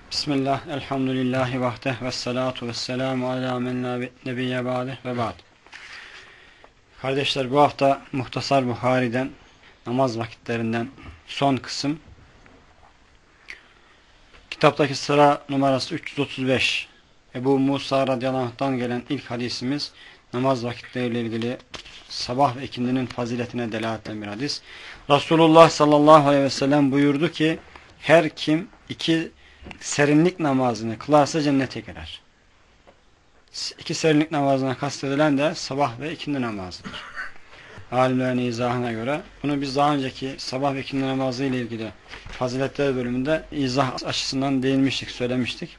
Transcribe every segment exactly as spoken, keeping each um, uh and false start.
Bismillah, elhamdülillahi vahdeh ve salatu ve selamu ala men la nebiyye ba'deh ve ba'd. Kardeşler, bu hafta Muhtasar Buhari'den, namaz vakitlerinden son kısım. Kitaptaki sıra numarası üç yüz otuz beş. Ebu Musa radıyallahu anh'tan gelen ilk hadisimiz, namaz vakitleriyle ilgili sabah ve ikindinin faziletine delalet eden bir hadis. Resulullah sallallahu aleyhi ve sellem buyurdu ki, her kim iki serinlik namazını kılarsa cennete girer. İki serinlik namazına kastedilen de sabah ve ikindi namazıdır. Alimlerin izahına göre bunu biz daha önceki sabah ve ikindi namazı ile ilgili faziletler bölümünde izah açısından değinmiştik, söylemiştik.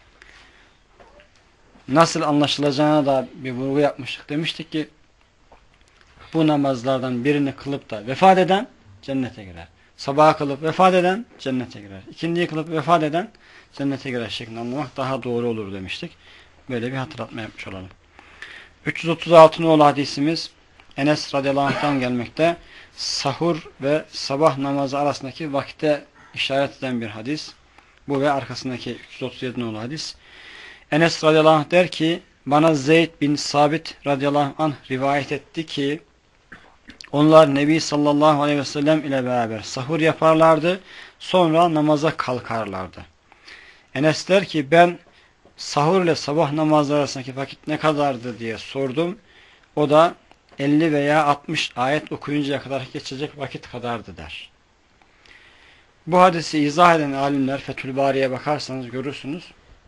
Nasıl anlaşılacağına da bir vurgu yapmıştık. Demiştik ki bu namazlardan birini kılıp da vefat eden cennete girer. Sabaha kılıp vefat eden cennete girer. İkindiyi kılıp vefat eden cennete girer şeklinde anlamak daha doğru olur demiştik. Böyle bir hatırlatma yapmış olalım. üç yüz otuz altı nolu hadisimiz Enes radıyallahu anh'tan gelmekte. Sahur ve sabah namazı arasındaki vakite işaret eden bir hadis. Bu ve arkasındaki üç yüz otuz yedi nolu hadis. Enes radıyallahu anh der ki, bana Zeyd bin Sabit radıyallahu anh rivayet etti ki onlar Nebi sallallahu aleyhi ve sellem ile beraber sahur yaparlardı, sonra namaza kalkarlardı. Enes der ki, ben sahur ile sabah namazı arasındaki vakit ne kadardı diye sordum. O da elli veya altmış ayet okuyuncaya kadar geçecek vakit kadardı der. Bu hadisi izah eden alimler, Fethül Bari'ye bakarsanız görürsünüz,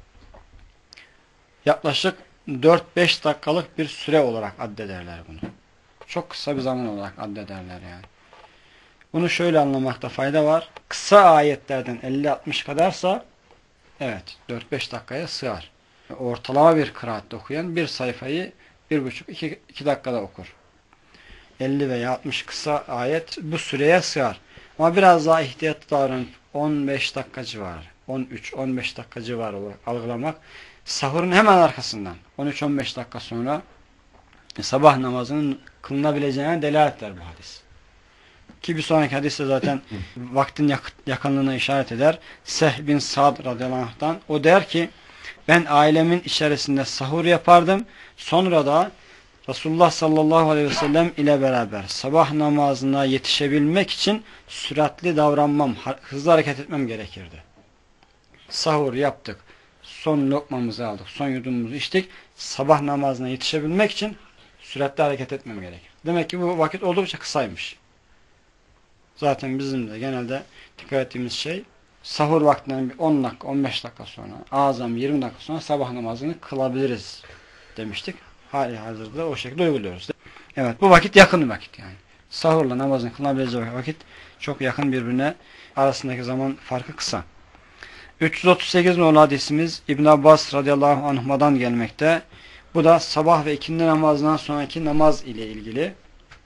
yaklaşık dört beş dakikalık bir süre olarak addederler bunu. Çok kısa bir zaman olarak addederler yani. Bunu şöyle anlamakta fayda var. Kısa ayetlerden elli altmış kadarsa evet dört beş dakikaya sığar. Ortalama bir kıraatte okuyan bir sayfayı bir buçuk iki dakikada okur. elli veya altmış kısa ayet bu süreye sığar. Ama biraz daha ihtiyatlı davranıp on beş dakika civarı, on üç on beş dakika civarı olarak algılamak, sahurun hemen arkasından on üç on beş dakika sonra sabah namazının kılınabileceğine delalet eder bu hadis. Ki bir sonraki hadiste zaten vaktin yakınlığına işaret eder. Sehl bin Sa'd radıyallahu anh'tan o der ki, ben ailemin içerisinde sahur yapardım. Sonra da Resulullah sallallahu aleyhi ve sellem ile beraber sabah namazına yetişebilmek için süratli davranmam, hızlı hareket etmem gerekirdi. Sahur yaptık, son lokmamızı aldık, son yudumumuzu içtik. Sabah namazına yetişebilmek için süratli hareket etmem gerekir. Demek ki bu vakit oldukça kısaymış. Zaten bizim de genelde dikkat ettiğimiz şey, sahur vaktinden on dakika on beş dakika sonra, azam yirmi dakika sonra sabah namazını kılabiliriz demiştik. Hali hazırda o şekilde uyguluyoruz. Evet, bu vakit yakın bir vakit yani. Sahurla namazın kılınabileceği vakit çok yakın birbirine, arasındaki zaman farkı kısa. üç yüz otuz sekiz nolu hadisimiz İbn Abbas radıyallahu anh'dan gelmekte. Bu da sabah ve ikindi namazından sonraki namaz ile ilgili.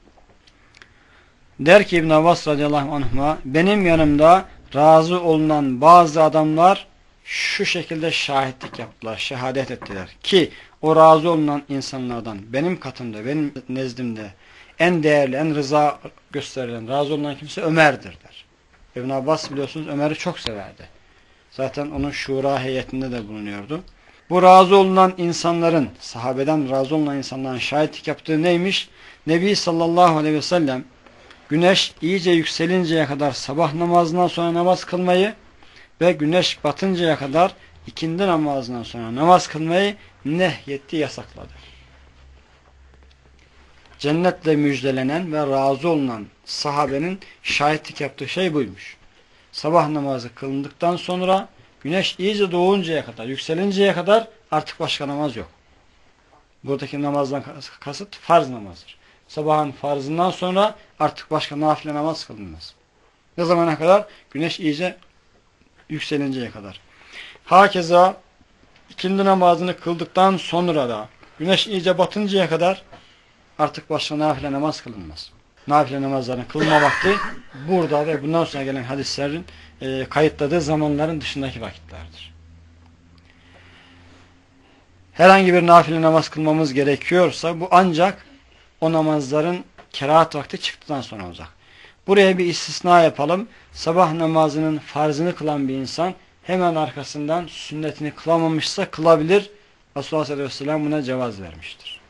Der ki İbn Abbas radıyallahu anh'a, benim yanımda razı olunan bazı adamlar şu şekilde şahitlik yaptılar, şehadet ettiler ki o razı olunan insanlardan benim katımda, benim nezdimde en değerli, en rıza gösterilen, razı olunan kimse Ömer'dir der. İbn Abbas biliyorsunuz Ömer'i çok severdi. Zaten onun şura heyetinde de bulunuyordu. Bu razı olunan insanların, sahabeden razı olunan insanların şahitlik yaptığı neymiş? Nebi sallallahu aleyhi ve sellem güneş iyice yükselinceye kadar sabah namazından sonra namaz kılmayı ve güneş batıncaya kadar ikindi namazından sonra namaz kılmayı nehyetti, yasakladı. Cennetle müjdelenen ve razı olunan sahabenin şahitlik yaptığı şey buymuş. Sabah namazı kılındıktan sonra güneş iyice doğuncaya kadar, yükselinceye kadar artık başka namaz yok. Buradaki namazdan kasıt farz namazdır. Sabahın farzından sonra artık başka nafile namaz kılınmaz. Ne zamana kadar? Güneş iyice yükselinceye kadar. Hakeza ikindi namazını kıldıktan sonra da güneş iyice batıncaya kadar artık başka nafile namaz kılınmaz. Nafile namazların kılma vakti burada ve bundan sonra gelen hadislerin e, kayıtladığı zamanların dışındaki vakitlerdir. Herhangi bir nafile namaz kılmamız gerekiyorsa bu ancak o namazların kerahat vakti çıktıktan sonra olacak. Buraya bir istisna yapalım. Sabah namazının farzını kılan bir insan hemen arkasından sünnetini kılamamışsa kılabilir. Resulullah sallallahu aleyhi ve sellem buna cevaz vermiştir.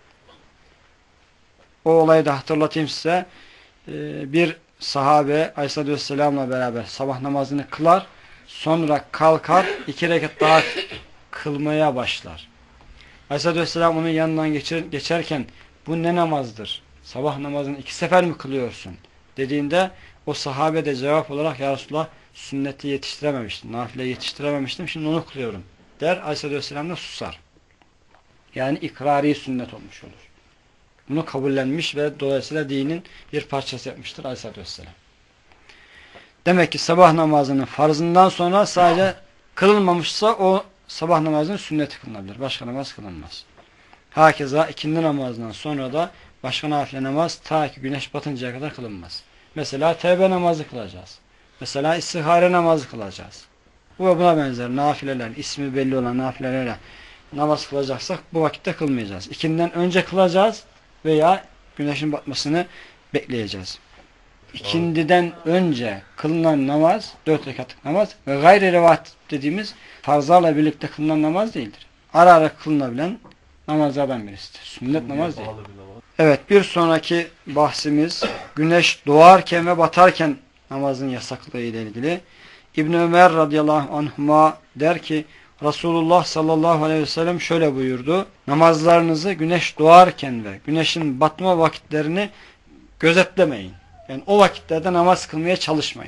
O olayı da hatırlatayım size. Bir sahabe Aleyhisselatü Vesselam'la beraber sabah namazını kılar. Sonra kalkar iki rekat daha kılmaya başlar. Aleyhisselatü Vesselam onun yanından geçer, geçerken bu ne namazdır? Sabah namazını iki sefer mi kılıyorsun? Dediğinde o sahabe de cevap olarak ya Resulullah sünneti yetiştirememiştim. Nafile yetiştirememiştim. Şimdi onu kılıyorum der. Aleyhisselatü Vesselam da susar. Yani ikrari sünnet olmuş olur. Bunu kabullenmiş ve dolayısıyla dinin bir parçası yapmıştır Aleyhisselatü Vesselam. Demek ki sabah namazının farzından sonra sadece kılınmamışsa o sabah namazının sünneti kılınabilir. Başka namaz kılınmaz. Hakeza ikindi namazından sonra da başka nafile namaz ta ki güneş batıncaya kadar kılınmaz. Mesela tevbe namazı kılacağız. Mesela istihare namazı kılacağız. Bu ve buna benzer nafileler, ismi belli olan nafilelerle namaz kılacaksak bu vakitte kılmayacağız. İkinden önce kılacağız veya güneşin batmasını bekleyeceğiz. İkindiden önce kılınan namaz, dört rekatlık namaz ve gayri revat dediğimiz farzlarla birlikte kılınan namaz değildir. Ara ara kılınabilen namazlardan birisidir. Sünnet namaz değil. Evet, bir sonraki bahsimiz güneş doğarken ve batarken namazın yasaklığı ile ilgili. İbn Ömer radıyallahu anhuma der ki Resulullah sallallahu aleyhi ve sellem şöyle buyurdu. Namazlarınızı güneş doğarken ve güneşin batma vakitlerini gözetlemeyin. Yani o vakitlerde namaz kılmaya çalışmayın.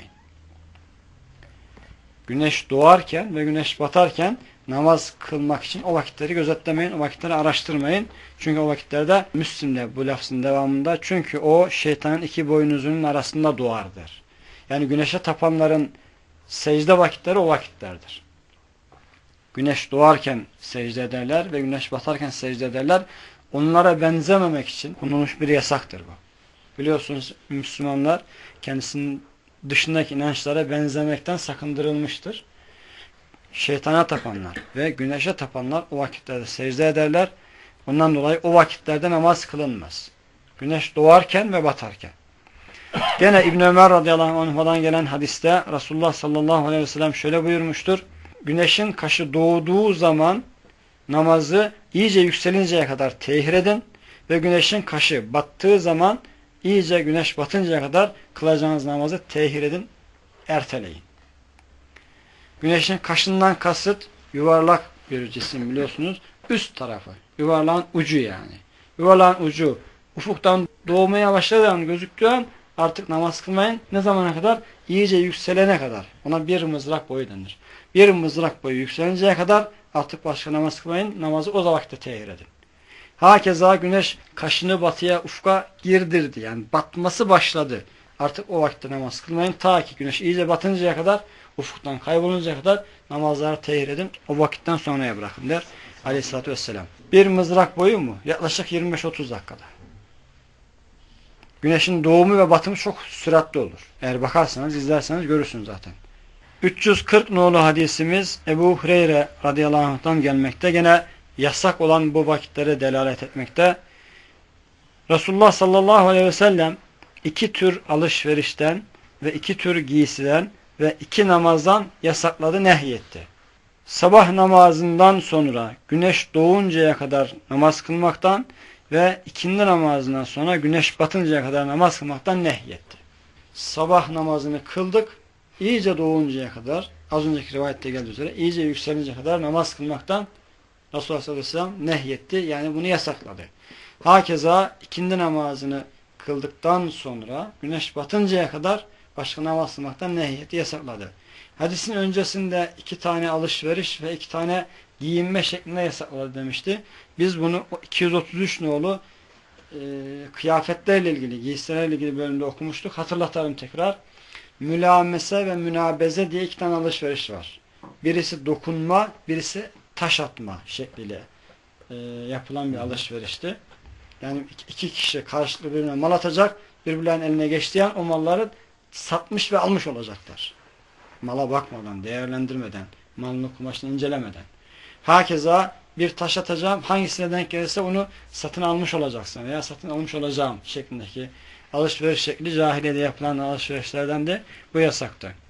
Güneş doğarken ve güneş batarken namaz kılmak için o vakitleri gözetlemeyin, o vakitleri araştırmayın. Çünkü o vakitlerde Müslim'de bu lafzın devamında çünkü o şeytanın iki boynuzunun arasında doğardır. Yani güneşe tapanların secde vakitleri o vakitlerdir. Güneş doğarken secde ederler ve güneş batarken secde ederler. Onlara benzememek için konulmuş bir yasaktır bu. Biliyorsunuz Müslümanlar kendisinin dışındaki inançlara benzemekten sakındırılmıştır. Şeytana tapanlar ve güneşe tapanlar o vakitlerde secde ederler. Ondan dolayı o vakitlerde namaz kılınmaz. Güneş doğarken ve batarken. Gene İbn Ömer radıyallahu anh'dan gelen hadiste Resulullah sallallahu aleyhi ve sellem şöyle buyurmuştur. Güneşin kaşı doğduğu zaman namazı iyice yükselinceye kadar tehir edin ve güneşin kaşı battığı zaman iyice güneş batıncaya kadar kılacağınız namazı tehir edin, erteleyin. Güneşin kaşından kasıt yuvarlak bir cisim biliyorsunuz. Üst tarafı. Yuvarlağın ucu yani. Yuvarlağın ucu ufuktan doğmaya başladığı an gözüktüğü an artık namaz kılmayın. Ne zamana kadar? İyice yükselene kadar. Ona bir mızrak boyu denir. Bir mızrak boyu yükselinceye kadar artık başka namaz kılmayın. Namazı o vakitte tehir edin. Hakeza güneş kaşını batıya ufka girdirdi. Yani batması başladı. Artık o vakitte namaz kılmayın. Ta ki güneş iyice batıncaya kadar ufuktan kayboluncaya kadar namazları tehir edin. O vakitten sonraya bırakın der Aleyhisselatü Vesselam. Bir mızrak boyu mu? Yaklaşık yirmi beş otuz dakikada. Güneşin doğumu ve batımı çok süratli olur. Eğer bakarsanız, izlerseniz görürsünüz zaten. üç yüz kırk nolu hadisimiz Ebu Hureyre radıyallahu anh'tan gelmekte. Gene yasak olan bu vakitlere delalet etmekte. Resulullah sallallahu aleyhi ve sellem iki tür alışverişten ve iki tür giysiden ve iki namazdan yasakladı, nehyetti. Sabah namazından sonra güneş doğuncaya kadar namaz kılmaktan ve ikindi namazından sonra güneş batıncaya kadar namaz kılmaktan nehyetti. Sabah namazını kıldık, iyice doğuncaya kadar, az önceki rivayette geldiği üzere, iyice yükselinceye kadar namaz kılmaktan Resulullah sallallahu aleyhi ve sellem nehyetti. Yani bunu yasakladı. Hakeza ikindi namazını kıldıktan sonra güneş batıncaya kadar başka namaz kılmaktan nehyetti, yasakladı. Hadisin öncesinde iki tane alışveriş ve iki tane giyinme şeklinde yasakladı demişti. Biz bunu iki yüz otuz üç nolu e, kıyafetlerle ilgili, giysilerle ilgili bölümde okumuştuk. Hatırlatalım tekrar. Mülamese ve münabeze diye iki tane alışveriş var. Birisi dokunma, birisi taş atma şekliyle e, yapılan bir alışverişti. Yani iki kişi karşılıklı birbirine mal atacak, birbirlerinin eline geçtiği an o malları satmış ve almış olacaklar. Mala bakmadan, değerlendirmeden, malını kumaşını incelemeden. Hakeza bir taş atacağım, hangisine denk gelirse onu satın almış olacaksın veya satın almış olacağım şeklindeki alışveriş şekli cahiliyede yapılan alışverişlerden de bu yasaktı.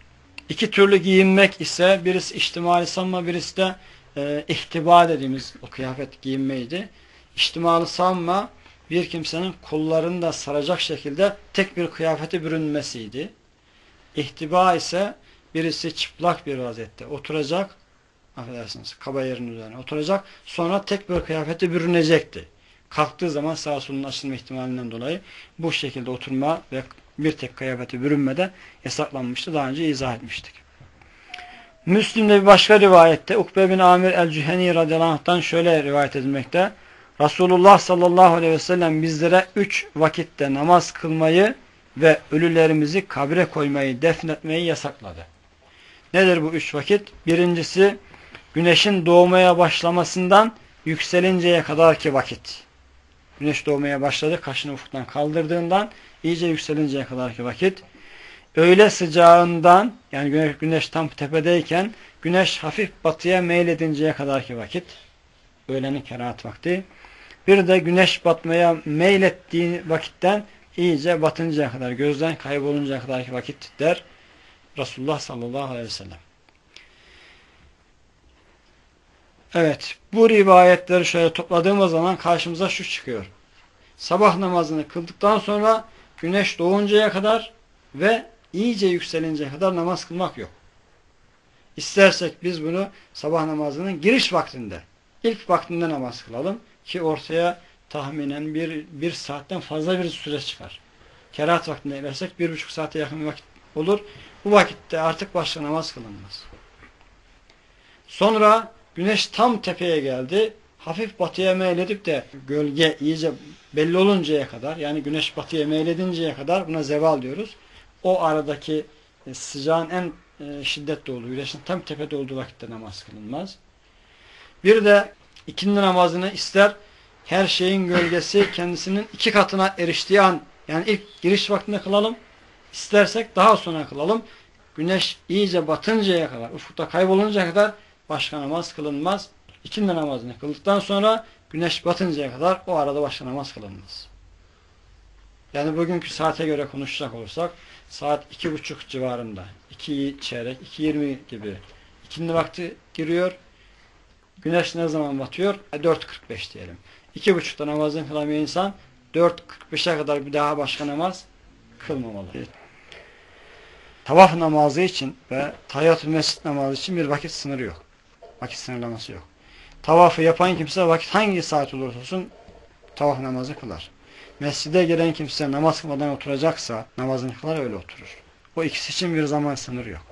İki türlü giyinmek ise birisi içtimali sanma, birisi de e, ihtiba dediğimiz o kıyafet giyinmeydi. İçtimali sanma bir kimsenin kollarını da saracak şekilde tek bir kıyafete bürünmesiydi. İhtiba ise birisi çıplak bir vaziyette oturacak, affedersiniz, kaba yerin üzerine oturacak, sonra tek bir kıyafete bürünecekti. Kalktığı zaman sağa solunun açılma ihtimalinden dolayı bu şekilde oturma ve bir tek kıyafete bürünme de yasaklanmıştı. Daha önce izah etmiştik. Müslim'de bir başka rivayette Ukbe bin Amir el-Cüheni radıyallahu anh'tan şöyle rivayet edilmekte. Resulullah sallallahu aleyhi ve sellem bizlere üç vakitte namaz kılmayı ve ölülerimizi kabre koymayı, defnetmeyi yasakladı. Nedir bu üç vakit? Birincisi güneşin doğmaya başlamasından yükselinceye kadarki vakit. Güneş doğmaya başladı, kaşını ufuktan kaldırdığından iyice yükselinceye kadarki vakit. Öğle sıcağından, yani güneş, güneş tam tepedeyken güneş hafif batıya meyledinceye kadarki vakit. Öğlenin kerahat vakti. Bir de güneş batmaya meylettiği vakitten iyice batıncaya kadar, gözden kayboluncaya kadarki vakit der Resulullah sallallahu aleyhi ve sellem. Evet, bu rivayetleri şöyle topladığımız zaman karşımıza şu çıkıyor. Sabah namazını kıldıktan sonra güneş doğuncaya kadar ve iyice yükselinceye kadar namaz kılmak yok. İstersek biz bunu sabah namazının giriş vaktinde, ilk vaktinde namaz kılalım ki ortaya tahminen bir, bir saatten fazla bir süre çıkar. Kerahat vaktinde ilersek bir buçuk saate yakın bir vakit olur. Bu vakitte artık başka namaz kılınmaz. Sonra güneş tam tepeye geldi. Hafif batıya meyledip de gölge iyice belli oluncaya kadar, yani güneş batıya meyledinceye kadar buna zeval diyoruz. O aradaki sıcağın en şiddetli olduğu, güneşin tam tepede olduğu vakitte namaz kılınmaz. Bir de ikindi namazını ister her şeyin gölgesi kendisinin iki katına eriştiği an, yani ilk giriş vaktinde kılalım, istersek daha sonra kılalım. Güneş iyice batıncaya kadar, ufukta kayboluncaya kadar başka namaz kılınmaz. İkindi namazını kıldıktan sonra güneş batıncaya kadar o arada başka namaz kılınmaz. Yani bugünkü saate göre konuşacak olursak saat iki buçuk civarında, iki çeyrek, iki yirmi gibi ikindi vakti giriyor. Güneş ne zaman batıyor? dört kırk beş diyelim. iki buçukta namazını kılamıyor insan, dört kırk beşe kadar bir daha başka namaz kılmamalı. Tavaf namazı için ve tahiyyat-ı mescid namazı için bir vakit sınırı yok. Vakit sınırlaması yok. Tavafı yapan kimse vakit hangi saat olursa olsun tavaf namazı kılar. Mescide giren kimse namaz kılmadan oturacaksa namazını kılar, öyle oturur. O ikisi için bir zaman sınırı yok.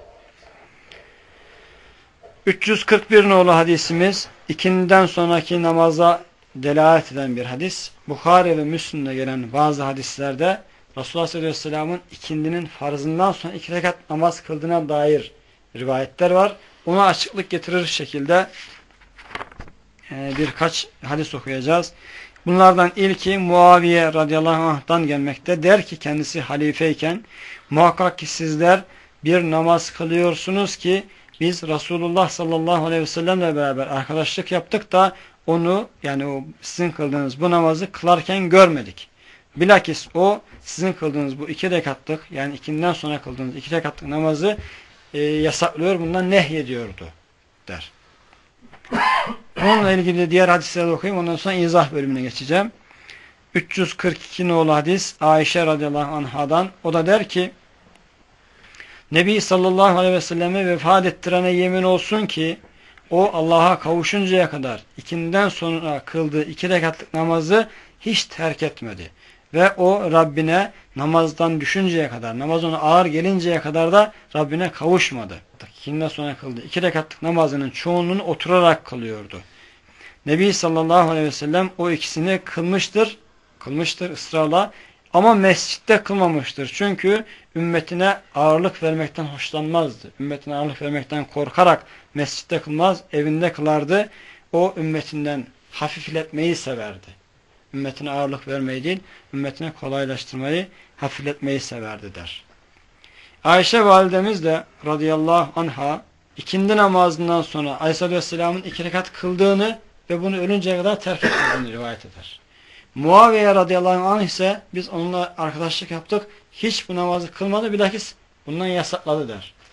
üç yüz kırk bir nolu hadisimiz ikindiden sonraki namaza delalet eden bir hadis. Bukhari ve Müslim'de gelen bazı hadislerde Resulullah sallallahu aleyhi ve sellem'in ikindinin farzından sonra iki rekat namaz kıldığına dair rivayetler var. Ona açıklık getirir şekilde e, birkaç hadis okuyacağız. Bunlardan ilki Muaviye radıyallahu anh'tan gelmekte. Der ki kendisi halifeyken, muhakkak ki sizler bir namaz kılıyorsunuz ki biz Resulullah sallallahu aleyhi ve sellemle beraber arkadaşlık yaptık da onu, yani o sizin kıldığınız bu namazı kılarken görmedik. Bilakis o sizin kıldığınız bu iki rekatlık, yani ikinden sonra kıldığınız iki rekatlık namazı e, yasaklıyor, bundan nehyediyordu der. Onunla ilgili diğer hadisleri okuyayım, ondan sonra izah bölümüne geçeceğim. üç yüz kırk iki nolu hadis Ayşe radıyallahu anhadan, o da der ki Nebi sallallahu aleyhi ve selleme vefat ettirene yemin olsun ki o Allah'a kavuşuncaya kadar ikinden sonra kıldığı iki rekatlık namazı hiç terk etmedi. Ve o Rabbine namazdan düşünceye kadar, namaz ona ağır gelinceye kadar da Rabbine kavuşmadı. İkinden sonra kıldığı iki rekatlık namazının çoğunluğunu oturarak kılıyordu. Nebi sallallahu aleyhi ve sellem o ikisini kılmıştır, kılmıştır ısrarla, ama mescitte kılmamıştır. Çünkü ümmetine ağırlık vermekten hoşlanmazdı. Ümmetine ağırlık vermekten korkarak mescitte kılmaz, evinde kılardı. O ümmetinden hafifletmeyi severdi. Ümmetine ağırlık vermeyi değil, ümmetine kolaylaştırmayı, hafifletmeyi severdi der. Ayşe validemiz de radıyallahu anha ikindi namazından sonra Aleyhisselatü Vesselam'ın iki rekat kıldığını ve bunu ölünceye kadar terk etmediğini rivayet eder. Muaviye radıyallahu anh ise biz onunla arkadaşlık yaptık, hiç bu namazı kılmadı, bilakis bundan yasakladı der.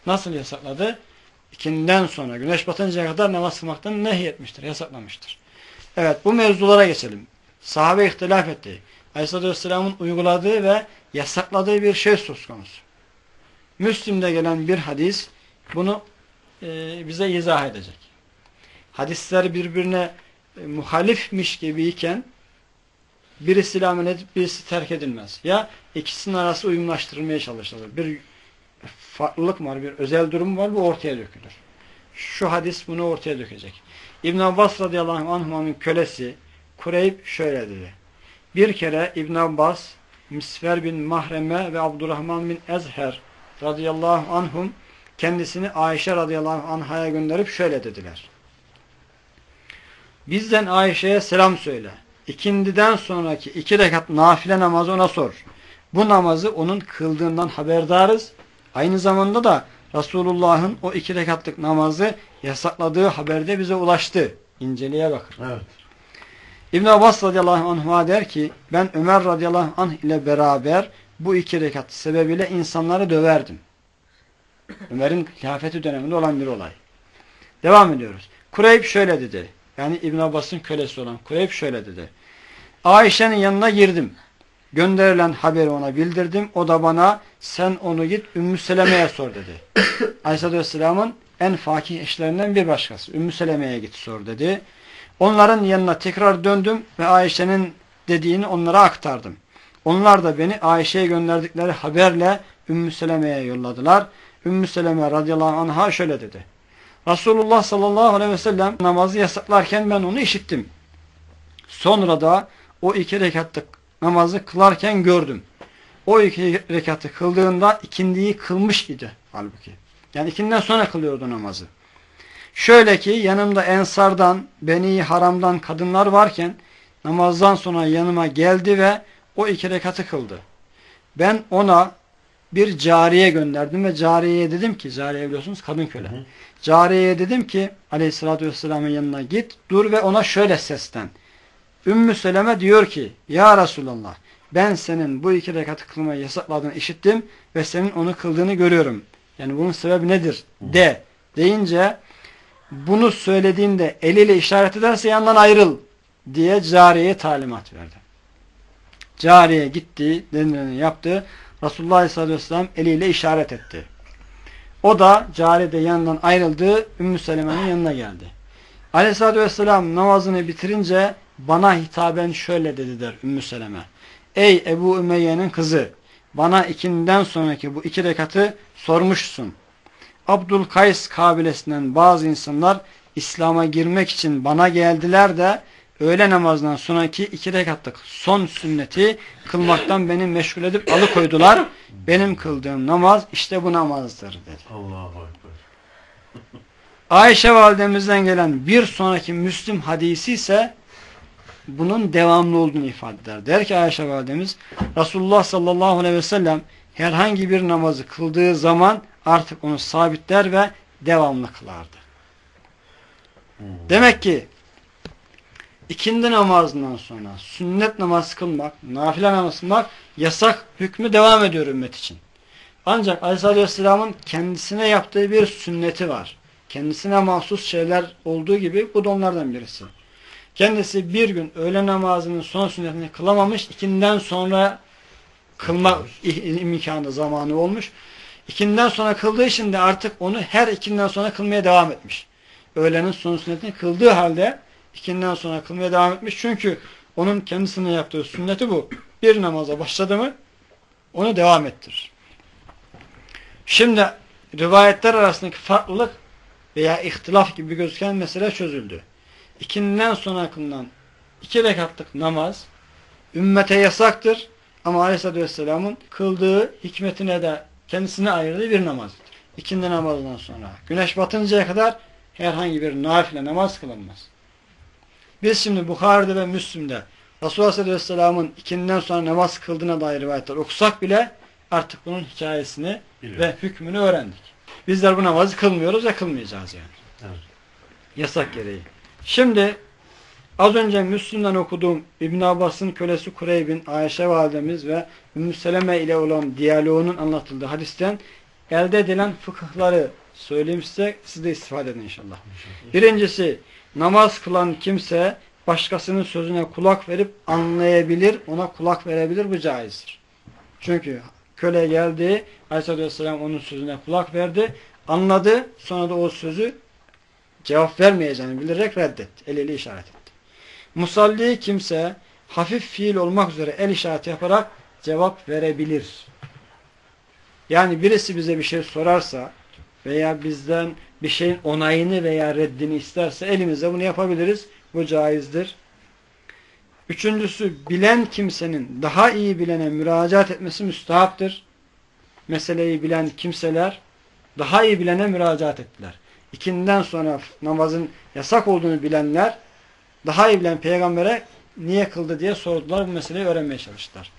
Nasıl yasakladı? İkinden sonra güneş batıncaya kadar namaz kılmaktan nehyetmiştir, yasaklamıştır. Evet, bu mevzulara geçelim. Sahabe ihtilaf etti. Aleyhisselatü Vesselam'ın uyguladığı ve yasakladığı bir şey söz konusu. Müslim'de gelen bir hadis bunu e, bize izah edecek. Hadisler birbirine e, muhalifmiş gibiyken birisi amel edip birisi terk edilmez. Ya ikisinin arası uyumlaştırılmaya çalışılır. Bir farklılık var, bir özel durum var, bu ortaya dökülür. Şu hadis bunu ortaya dökecek. İbn Abbas radıyallahu anh'ın kölesi Kureyb şöyle dedi. Bir kere İbn Abbas, Misver bin Mahreme ve Abdurrahman bin Ezher radıyallahu anhum kendisini Ayşe radıyallahu anh'a gönderip şöyle dediler. Bizden Ayşe'ye selam söyle. İkindiden sonraki iki rekat nafile namazı ona sor. Bu namazı onun kıldığından haberdarız. Aynı zamanda da Resulullah'ın o iki rekatlık namazı yasakladığı haberde bize ulaştı. İnceliğe bakın. Evet. İbn Abbas radıyallahu anh'a der ki ben Ömer radıyallahu anh ile beraber bu iki rekat sebebiyle insanları döverdim. Ömer'in hilafeti döneminde olan bir olay. Devam ediyoruz. Kureyb şöyle dedi. Yani İbn Abbas'ın kölesi olan Kureyb şöyle dedi. Ayşe'nin yanına girdim. Gönderilen haberi ona bildirdim. O da bana sen onu git Ümmü Seleme'ye sor dedi. Aleyhisselatü Vesselam'ın en fakih eşlerinden bir başkası. Ümmü Seleme'ye git sor dedi. Onların yanına tekrar döndüm ve Ayşe'nin dediğini onlara aktardım. Onlar da beni Ayşe'ye gönderdikleri haberle Ümmü Seleme'ye yolladılar. Ümmü Seleme radıyallahu anh'a şöyle dedi. Resulullah sallallahu aleyhi ve sellem namazı yasaklarken ben onu işittim. Sonra da o iki rekatlık namazı kılarken gördüm. O iki rekatı kıldığında ikindiyi kılmış idi halbuki. Yani ikinden sonra kılıyordu namazı. Şöyle ki yanımda Ensardan, Beni Haram'dan kadınlar varken namazdan sonra yanıma geldi ve o iki rekatı kıldı. Ben ona bir cariye gönderdim ve cariyeye dedim ki, cariye biliyorsunuz kadın köle. Hı hı. Cariyeye dedim ki aleyhissalatü vesselamın yanına git, dur ve ona şöyle seslen. Ümmü Seleme diyor ki ya Resulallah ben senin bu iki rekatı kılmayı yasakladığını işittim ve senin onu kıldığını görüyorum. Yani bunun sebebi nedir? De. Deyince bunu söylediğinde eliyle işaret ederse yandan ayrıl diye cariyeye talimat verdi. Cariye gitti, denileni yaptı. Resulullah Aleyhisselatü Vesselam eliyle işaret etti. O da cariye de yanından ayrıldı. Ümmü Seleme'nin yanına geldi. Aleyhisselatü Vesselam namazını bitirince bana hitaben şöyle dedi der Ümmü Seleme. Ey Ebu Ümeyye'nin kızı bana ikinden sonraki bu iki rekatı sormuşsun. Abdülkays kabilesinden bazı insanlar İslam'a girmek için bana geldiler de öğle namazından sonraki iki rekatlık son sünneti kılmaktan beni meşgul edip alıkoydular. Benim kıldığım namaz işte bu namazdır dedi. Allahu Ekber. Ayşe validemizden gelen bir sonraki Müslim hadisi ise bunun devamlı olduğunu ifade eder. Der ki Ayşe validemiz Resulullah sallallahu aleyhi ve sellem herhangi bir namazı kıldığı zaman artık onu sabitler ve devamlı kılardı. Hmm. Demek ki ikindi namazından sonra sünnet namaz kılmak, nafile namaz kılmak yasak hükmü devam ediyor ümmet için. Ancak Aleyhisselatü Vesselam'ın kendisine yaptığı bir sünneti var. Kendisine mahsus şeyler olduğu gibi bu da onlardan birisi. Kendisi bir gün öğle namazının son sünnetini kılamamış, ikinden sonra kılma imkanı zamanı olmuş. İkinden sonra kıldığı için de artık onu her ikinden sonra kılmaya devam etmiş. Öğlenin son sünnetini kıldığı halde ikinden sonra kılmaya devam etmiş. Çünkü onun kendisine yaptığı sünneti bu. Bir namaza başladı mı onu devam ettirir. Şimdi rivayetler arasındaki farklılık veya ihtilaf gibi gözüken mesele çözüldü. İkinden sonra kılınan iki rekatlık namaz ümmete yasaktır ama Aleyhisselatü Vesselam'ın kıldığı hikmetine de kendisine ayırdığı bir namazdır. İkindi namazından sonra güneş batıncaya kadar herhangi bir nafile namaz kılınmaz. Biz şimdi Bukhari'de ve Müslim'de Resulullah Aleyhisselatü Vesselam'ın ikinden sonra namaz kıldığına dair rivayetler okusak bile artık bunun hikayesini Biliyor. ve hükmünü öğrendik. Bizler bu namazı kılmıyoruz ve kılmayacağız yani. Evet. Yasak gereği. Şimdi az önce Müslim'den okuduğum İbn Abbas'ın kölesi Kureyb'in Ayşe validemiz ve Ümmü Seleme ile olan diyaloğunun anlatıldığı hadisten elde edilen fıkıhları söyleyeyim size, siz de istifade edin inşallah. Birincisi, namaz kılan kimse başkasının sözüne kulak verip anlayabilir, ona kulak verebilir, bu caizdir. Çünkü köle geldi, Aleyhisselatü Vesselam onun sözüne kulak verdi, anladı, sonra da o sözü cevap vermeyeceğini bilerek reddetti, eliyle işaret etti. Musalli kimse hafif fiil olmak üzere el işareti yaparak cevap verebilir. Yani birisi bize bir şey sorarsa veya bizden bir şeyin onayını veya reddini isterse elimizle bunu yapabiliriz. Bu caizdir. Üçüncüsü, bilen kimsenin daha iyi bilene müracaat etmesi müstahaptır. Meseleyi bilen kimseler daha iyi bilene müracaat ettiler. İkinden sonra namazın yasak olduğunu bilenler daha iyi bilen peygambere niye kıldı diye sordular. Bu meseleyi öğrenmeye çalıştılar.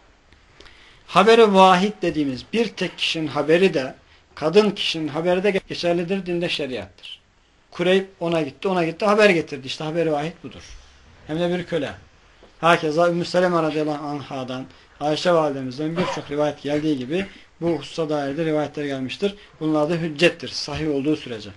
Haberi vahid dediğimiz bir tek kişinin haberi de kadın kişinin haberi de geçerlidir. Dinde şeriattır. Kureyb ona gitti, ona gitti, haber getirdi. İşte haberi vahid budur. Hem de bir köle. Hakeza Ümmü Seleme radıyallahu anhadan, Ayşe validemizden birçok rivayet geldiği gibi bu hususa dair de rivayetler gelmiştir. Bunlar da hüccettir. Sahih olduğu sürece.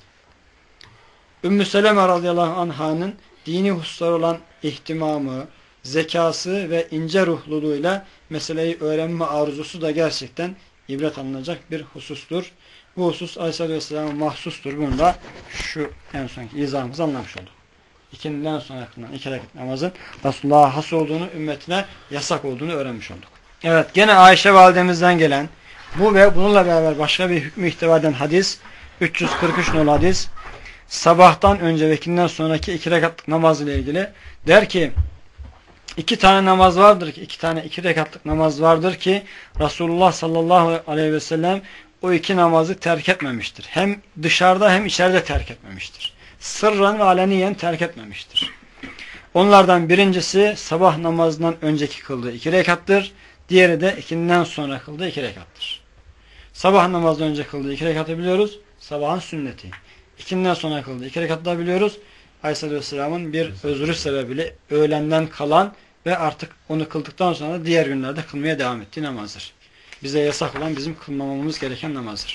Ümmü Seleme radıyallahu anhanın dini hususlar olan ihtimamı, zekası ve ince ruhluluğuyla meseleyi öğrenme arzusu da gerçekten ibret alınacak bir husustur. Bu husus Aleyhisselatü Vesselam'a mahsustur. Bunu da şu en sonki izahımızı anlamış olduk. İkindiden sonra kılınan iki rekat namazın Resulullah'a has olduğunu, ümmetine yasak olduğunu öğrenmiş olduk. Evet, gene Ayşe validemizden gelen bu ve bununla beraber başka bir hükmü ihtiva eden hadis, üç yüz kırk üç nolu hadis, sabahtan önce ve ikinden sonraki iki rekatlık namaz ile ilgili der ki, iki tane namaz vardır ki, iki tane iki rekatlık namaz vardır ki Resulullah sallallahu aleyhi ve sellem o iki namazı terk etmemiştir. Hem dışarıda hem içeride terk etmemiştir. Sırran ve aleniyen terk etmemiştir. Onlardan birincisi sabah namazından önceki kıldığı iki rekattır. Diğeri de ikinden sonra kıldığı iki rekattır. Sabah namazından önce kıldığı iki rekatı biliyoruz. Sabahın sünneti. İkinden sonra kıldığı iki rekatı da biliyoruz. Aleyhisselatü Vesselam'ın bir özrü sebebiyle öğlenden kalan ve artık onu kıldıktan sonra da diğer günlerde kılmaya devam ettiği namazdır. Bize yasak olan bizim kılmamamız gereken namazdır.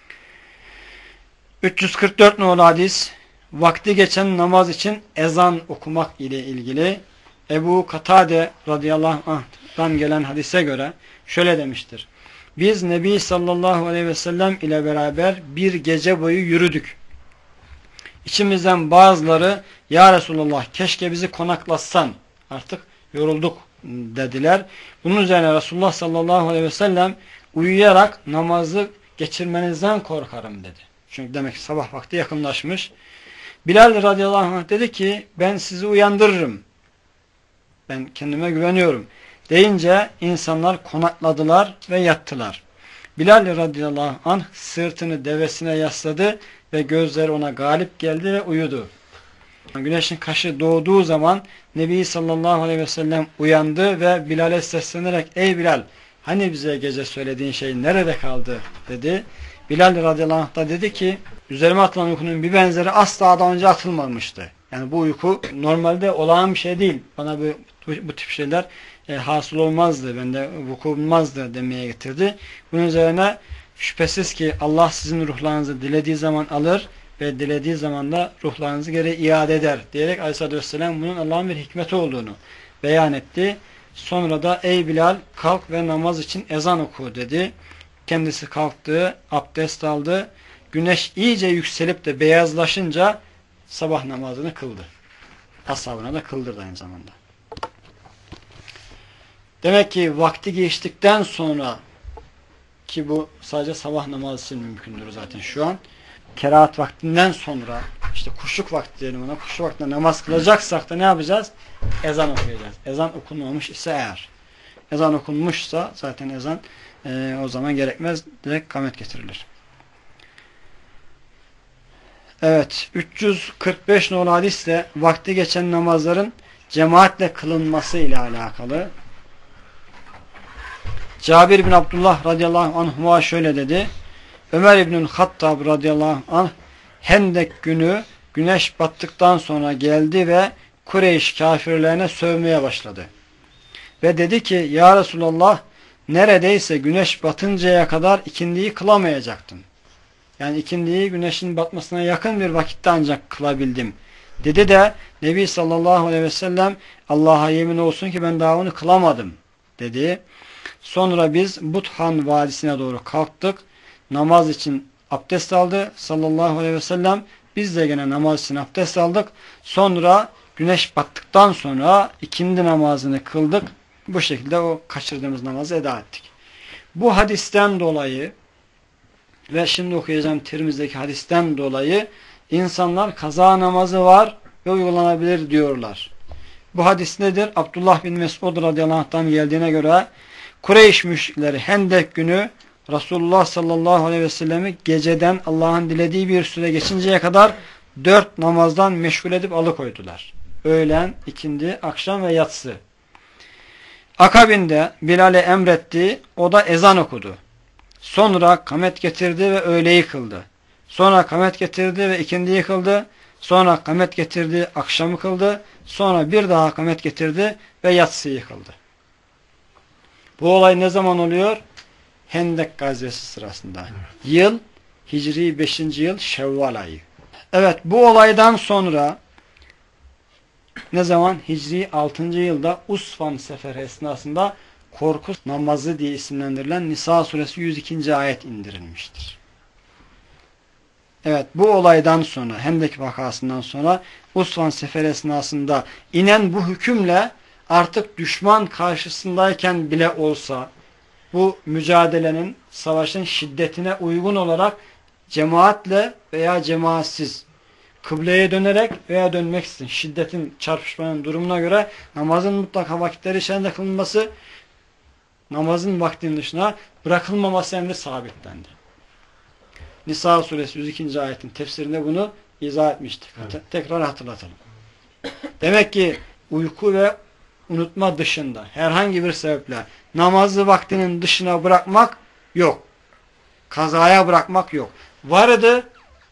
üç yüz kırk dört nolu hadis, vakti geçen namaz için ezan okumak ile ilgili Ebu Katade radıyallahu anh'tan gelen hadise göre şöyle demiştir. Biz Nebi sallallahu aleyhi ve sellem ile beraber bir gece boyu yürüdük. İçimizden bazıları ya Resulullah keşke bizi konaklatsan, artık yorulduk dediler. Bunun üzerine Resulullah sallallahu aleyhi ve sellem uyuyarak namazı geçirmenizden korkarım dedi. Çünkü demek ki sabah vakti yakınlaşmış. Bilal radıyallahu anh dedi ki ben sizi uyandırırım. Ben kendime güveniyorum. Deyince insanlar konakladılar ve yattılar. Bilal radıyallahu anh sırtını devesine yasladı ve gözleri ona galip geldi ve uyudu. Güneşin kaşı doğduğu zaman Nebi sallallahu aleyhi ve sellem uyandı ve Bilal'e seslenerek ey Bilal hani bize gece söylediğin şey nerede kaldı dedi. Bilal radıyallahu anh da dedi ki üzerime atılan uykunun bir benzeri asla daha önce atılmamıştı. Yani bu uyku normalde olağan bir şey değil. Bana bu, bu, bu tip şeyler e, hasıl olmazdı. Bende vuku bulmazdı demeye getirdi. Bunun üzerine şüphesiz ki Allah sizin ruhlarınızı dilediği zaman alır ve dilediği zaman da ruhlarınızı geri iade eder diyerek Aleyhisselatü Vesselam bunun Allah'ın bir hikmeti olduğunu beyan etti. Sonra da ey Bilal kalk ve namaz için ezan oku dedi. Kendisi kalktı, abdest aldı. Güneş iyice yükselip de beyazlaşınca sabah namazını kıldı. Ashabına da kıldırdı aynı zamanda. Demek ki vakti geçtikten sonra ki bu sadece sabah namazı için mümkündür zaten şu an. Kerahat vaktinden sonra işte kuşluk vakti diyelim ona. Kuşluk vaktinde namaz kılacaksak da ne yapacağız? Ezan okuyacağız. Ezan okunmamış ise eğer. Ezan okunmuşsa zaten ezan e, o zaman gerekmez. Direkt kamet getirilir. Evet. üç yüz kırk beş nolu hadisle vakti geçen namazların cemaatle kılınması ile alakalı. Cabir bin Abdullah radıyallahu anhuma şöyle dedi. Ömer İbnül Hattab radıyallahu anh Hendek günü güneş battıktan sonra geldi ve Kureyş kafirlerine sövmeye başladı. Ve dedi ki ya Resulallah neredeyse güneş batıncaya kadar ikindiyi kılamayacaktım. Yani ikindiyi güneşin batmasına yakın bir vakitte ancak kılabildim. Dedi de Nebi sallallahu aleyhi ve sellem Allah'a yemin olsun ki ben daha onu kılamadım dedi. Sonra biz Buthan Vadisi'ne doğru kalktık. Namaz için abdest aldı sallallahu aleyhi ve sellem. Biz de gene namaz için abdest aldık. Sonra güneş battıktan sonra ikindi namazını kıldık. Bu şekilde o kaçırdığımız namazı eda ettik. Bu hadisten dolayı ve şimdi okuyacağım Tirmiz'deki hadisten dolayı insanlar kaza namazı var ve uygulanabilir diyorlar. Bu hadis nedir? Abdullah bin Mesud radıyallahu anh'tan geldiğine göre Kureyş müşrikleri Hendek günü Resulullah sallallahu aleyhi ve sellem'i geceden Allah'ın dilediği bir süre geçinceye kadar dört namazdan meşgul edip alıkoydular. Öğlen, ikindi, akşam ve yatsı. Akabinde Bilal'e emretti, o da ezan okudu. Sonra kamet getirdi ve öğleyi kıldı. Sonra kamet getirdi ve ikindiyi kıldı. Sonra kamet getirdi, akşamı kıldı. Sonra bir daha kamet getirdi ve yatsıyı kıldı. Bu olay ne zaman oluyor? Hendek gazvesi sırasında. Yıl Hicri beşinci yıl Şevval ayı. Evet, bu olaydan sonra ne zaman? Hicri altıncı yılda Usfan seferi esnasında korku namazı diye isimlendirilen Nisa suresi yüz ikinci ayet indirilmiştir. Evet, bu olaydan sonra, Hendek vakasından sonra Usfan seferi esnasında inen bu hükümle artık düşman karşısındayken bile olsa bu mücadelenin, savaşın şiddetine uygun olarak cemaatle veya cemaatsiz, kıbleye dönerek veya dönmeksizin şiddetin, çarpışmanın durumuna göre namazın mutlaka vakitleri içerisinde kılınması, namazın vaktinin dışına bırakılmaması emri sabitlendi. Nisa suresi yüz ikinci ayetin tefsirinde bunu izah etmiştik. Evet. Tekrar hatırlatalım. Demek ki uyku ve unutma dışında herhangi bir sebeple namazı vaktinin dışına bırakmak yok. Kazaya bırakmak yok. Vardı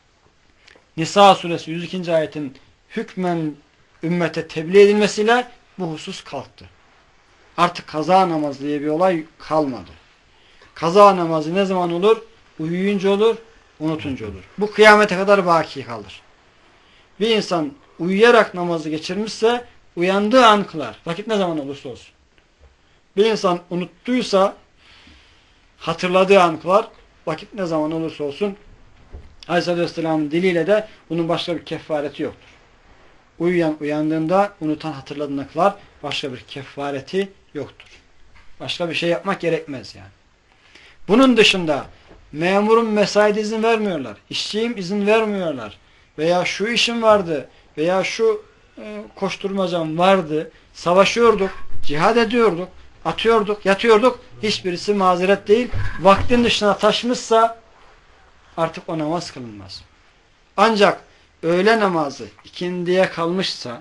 Nisa suresi yüz ikinci ayetin hükmen ümmete tebliğ edilmesiyle bu husus kalktı. Artık kaza namazı diye bir olay kalmadı. Kaza namazı ne zaman olur? Uyuyunca olur, unutunca olur. Bu kıyamete kadar baki kalır. Bir insan uyuyarak namazı geçirmişse uyandığı an kılar. Vakit ne zaman olursa olsun. Bir insan unuttuysa hatırladığı an kılar. Vakit ne zaman olursa olsun. Aleyhisselatü Vesselam'ın diliyle de bunun başka bir kefareti yoktur. Uyuyan uyandığında, unutan hatırladığında kılar. Başka bir kefareti yoktur. Başka bir şey yapmak gerekmez yani. Bunun dışında memurum mesaide izin vermiyorlar. İşçiyim izin vermiyorlar. Veya şu işim vardı. Veya şu e, koşturmacam vardı. Savaşıyorduk. Cihad ediyorduk. Atıyorduk. Yatıyorduk. Hiçbirisi mazeret değil. Vaktin dışına taşmışsa artık o namaz kılınmaz. Ancak öğle namazı ikindiye kalmışsa,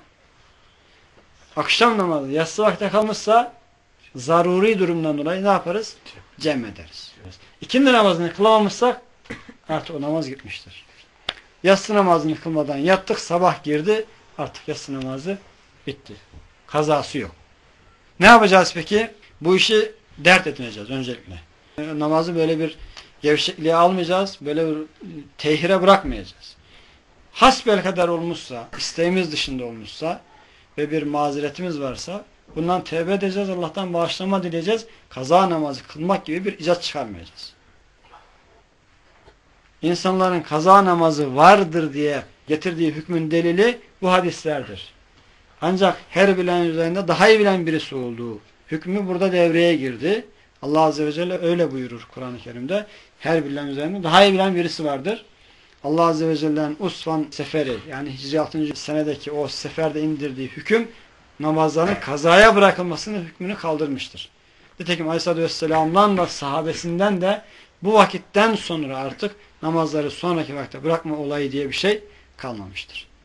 akşam namazı yatsı vakte kalmışsa zaruri durumdan dolayı ne yaparız? Cem ederiz. İkindi namazını kılamamışsak artık o namaz gitmiştir. Yatsı namazını kılmadan yattık, sabah girdi, artık yatsı namazı bitti. Kazası yok. Ne yapacağız peki? Bu işi dert edineceğiz öncelikle. Namazı böyle bir gevşekliğe almayacağız, böyle bir tehire bırakmayacağız. Hasbel kadar olmuşsa, isteğimiz dışında olmuşsa ve bir mazeretimiz varsa bundan tevbe edeceğiz, Allah'tan bağışlama dileyeceğiz. Kaza namazı kılmak gibi bir icat çıkarmayacağız. İnsanların kaza namazı vardır diye getirdiği hükmün delili bu hadislerdir. Ancak her bilen üzerinde daha iyi bilen birisi olduğu hükmü burada devreye girdi. Allah Azze ve Celle öyle buyurur Kur'an-ı Kerim'de. Her bilen üzerinde daha iyi bilen birisi vardır. Allah Azze ve Celle'nin Usfan seferi, yani Hicri altıncı senedeki o seferde indirdiği hüküm namazların kazaya bırakılmasının hükmünü kaldırmıştır. Nitekim Aleyhisselatü Vesselam'dan da sahabesinden de bu vakitten sonra artık namazları sonraki vakte bırakma olayı diye bir şey kalmamıştır.